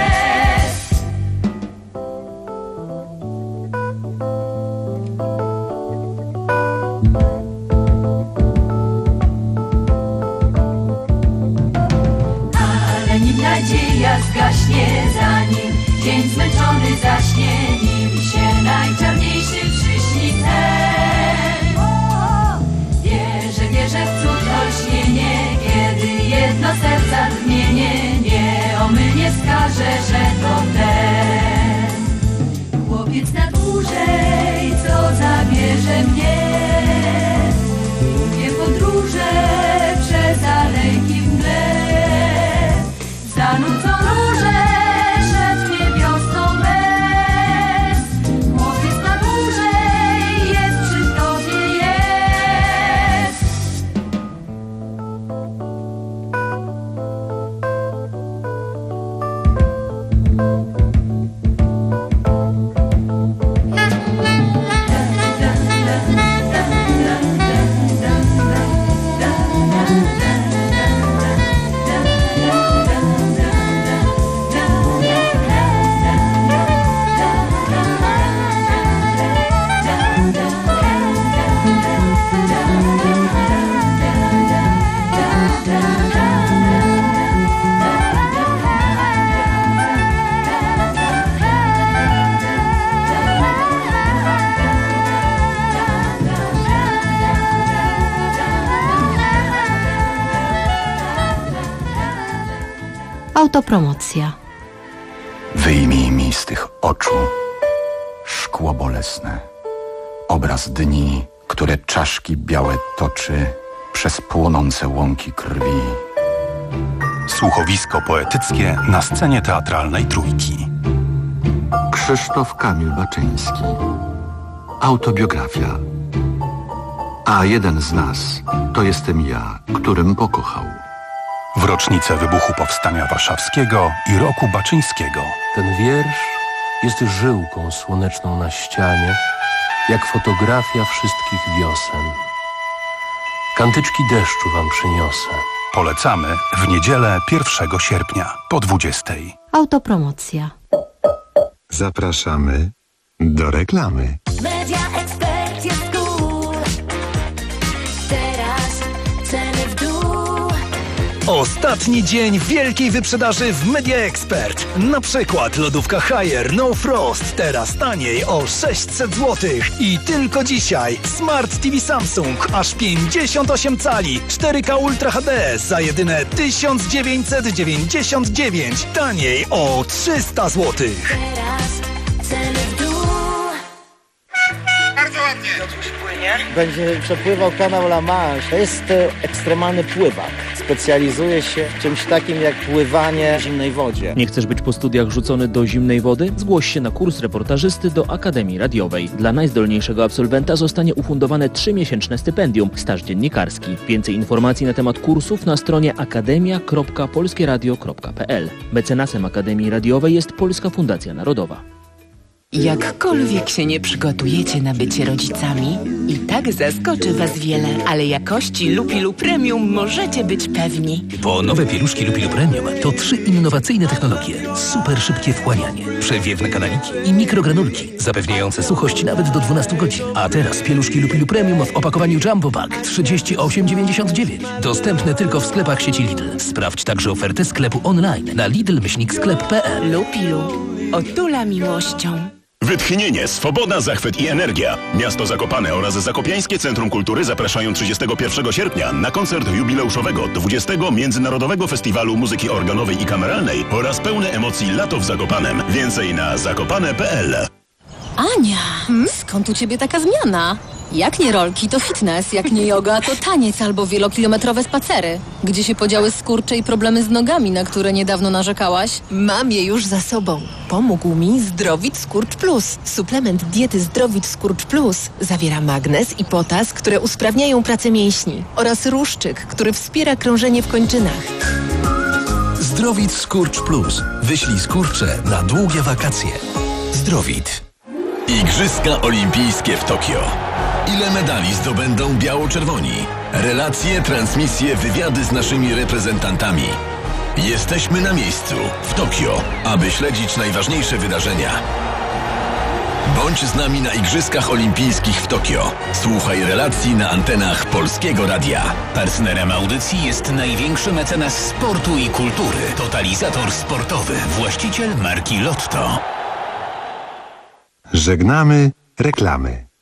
Speaker 2: Ale nim nadzieja zgaśnie, zanim dzień zmęczony zaśnie, nim się najczarniejszy przyśni sen. Wierzę, wierzę w cud olśnienie, kiedy jedno serca drgnienie nie omylnie wskaże, że to ten chłopiec na dłużej, co zabierze mnie w długie podróże przez alejki w mgle. Zanudzą róże, szepnie wiosną bez. Chłopiec na dłużej jest przy tobie, jest.
Speaker 10: Autopromocja.
Speaker 14: Wyjmij mi z tych oczu szkło bolesne, obraz dni, które czaszki białe toczy przez płonące łąki krwi.
Speaker 15: Słuchowisko poetyckie na scenie teatralnej Trójki.
Speaker 18: Krzysztof Kamil Baczyński. Autobiografia. A jeden z nas to jestem ja, którym pokochał.
Speaker 15: W rocznicę wybuchu Powstania Warszawskiego i roku Baczyńskiego.
Speaker 25: Ten wiersz jest żyłką słoneczną na ścianie, jak fotografia wszystkich wiosen. Kantyczki deszczu wam przyniosę.
Speaker 15: Polecamy w niedzielę pierwszego sierpnia po dwudziestej.
Speaker 10: Autopromocja.
Speaker 18: Zapraszamy do reklamy.
Speaker 2: Media Expert jest cool. Teraz ceny w dół.
Speaker 26: Ostatni dzień wielkiej wyprzedaży w Media Expert. Na przykład lodówka Haier No Frost teraz taniej o sześćset złotych. I tylko dzisiaj Smart T V Samsung aż pięćdziesiąt osiem cali cztery K Ultra H D za jedyne tysiąc dziewięćset dziewięćdziesiąt dziewięć. Taniej o trzysta złotych.
Speaker 2: Teraz ceny w dół.
Speaker 27: Bardzo
Speaker 10: ładnie. Piotruś płynie.
Speaker 20: Będzie przepływał kanał La Manche. To jest e, ekstremalny pływak. Specjalizuje się w czymś takim jak pływanie w zimnej wodzie.
Speaker 21: Nie chcesz być po studiach rzucony do zimnej wody? Zgłoś się na kurs reportażysty do Akademii Radiowej. Dla najzdolniejszego absolwenta zostanie ufundowane trzymiesięczne stypendium, staż dziennikarski. Więcej informacji na temat kursów na stronie akademia kropka polskie radio kropka p l. Mecenasem Akademii Radiowej jest Polska Fundacja Narodowa.
Speaker 22: Jakkolwiek się nie przygotujecie na bycie rodzicami, i tak zaskoczy Was wiele, ale jakości Lupilu Premium możecie być pewni.
Speaker 23: Bo nowe pieluszki Lupilu Premium to trzy innowacyjne technologie. Super szybkie wchłanianie, przewiewne kanaliki i mikrogranulki, zapewniające suchość nawet do dwunastu godzin. A teraz pieluszki Lupilu Premium w opakowaniu Jumbo Pack trzydzieści osiem dziewięćdziesiąt dziewięć. Dostępne tylko w sklepach sieci Lidl. Sprawdź także ofertę sklepu online na lidl myślnik sklep kropka p l.
Speaker 22: Lupilu. Otula miłością.
Speaker 24: Wytchnienie, swoboda, zachwyt i energia. Miasto Zakopane oraz Zakopiańskie Centrum Kultury zapraszają trzydziestego pierwszego sierpnia na koncert jubileuszowego dwudziestego Międzynarodowego Festiwalu Muzyki Organowej i Kameralnej oraz pełne emocji lato w Zakopanem. Więcej na zakopane kropka p l.
Speaker 27: Ania, skąd u ciebie taka zmiana? Jak nie rolki, to fitness, jak nie yoga, to taniec albo wielokilometrowe spacery. Gdzie się podziały skurcze i problemy z nogami, na które niedawno narzekałaś? Mam je już za sobą. Pomógł mi Zdrowit Skurcz Plus. Suplement diety Zdrowit Skurcz Plus zawiera magnez i potas, które usprawniają pracę mięśni, oraz ruszczyk, który wspiera krążenie w kończynach.
Speaker 23: Zdrowit Skurcz Plus. Wyślij skurcze na długie wakacje. Zdrowit.
Speaker 28: Igrzyska Olimpijskie w Tokio. Ile medali zdobędą biało-czerwoni? Relacje, transmisje, wywiady z naszymi reprezentantami. Jesteśmy na miejscu, w Tokio, aby śledzić najważniejsze wydarzenia. Bądź z nami na Igrzyskach Olimpijskich w Tokio. Słuchaj relacji na antenach Polskiego Radia.
Speaker 29: Partnerem audycji jest największy mecenas sportu i kultury. Totalizator sportowy, właściciel marki Lotto.
Speaker 30: Żegnamy reklamy.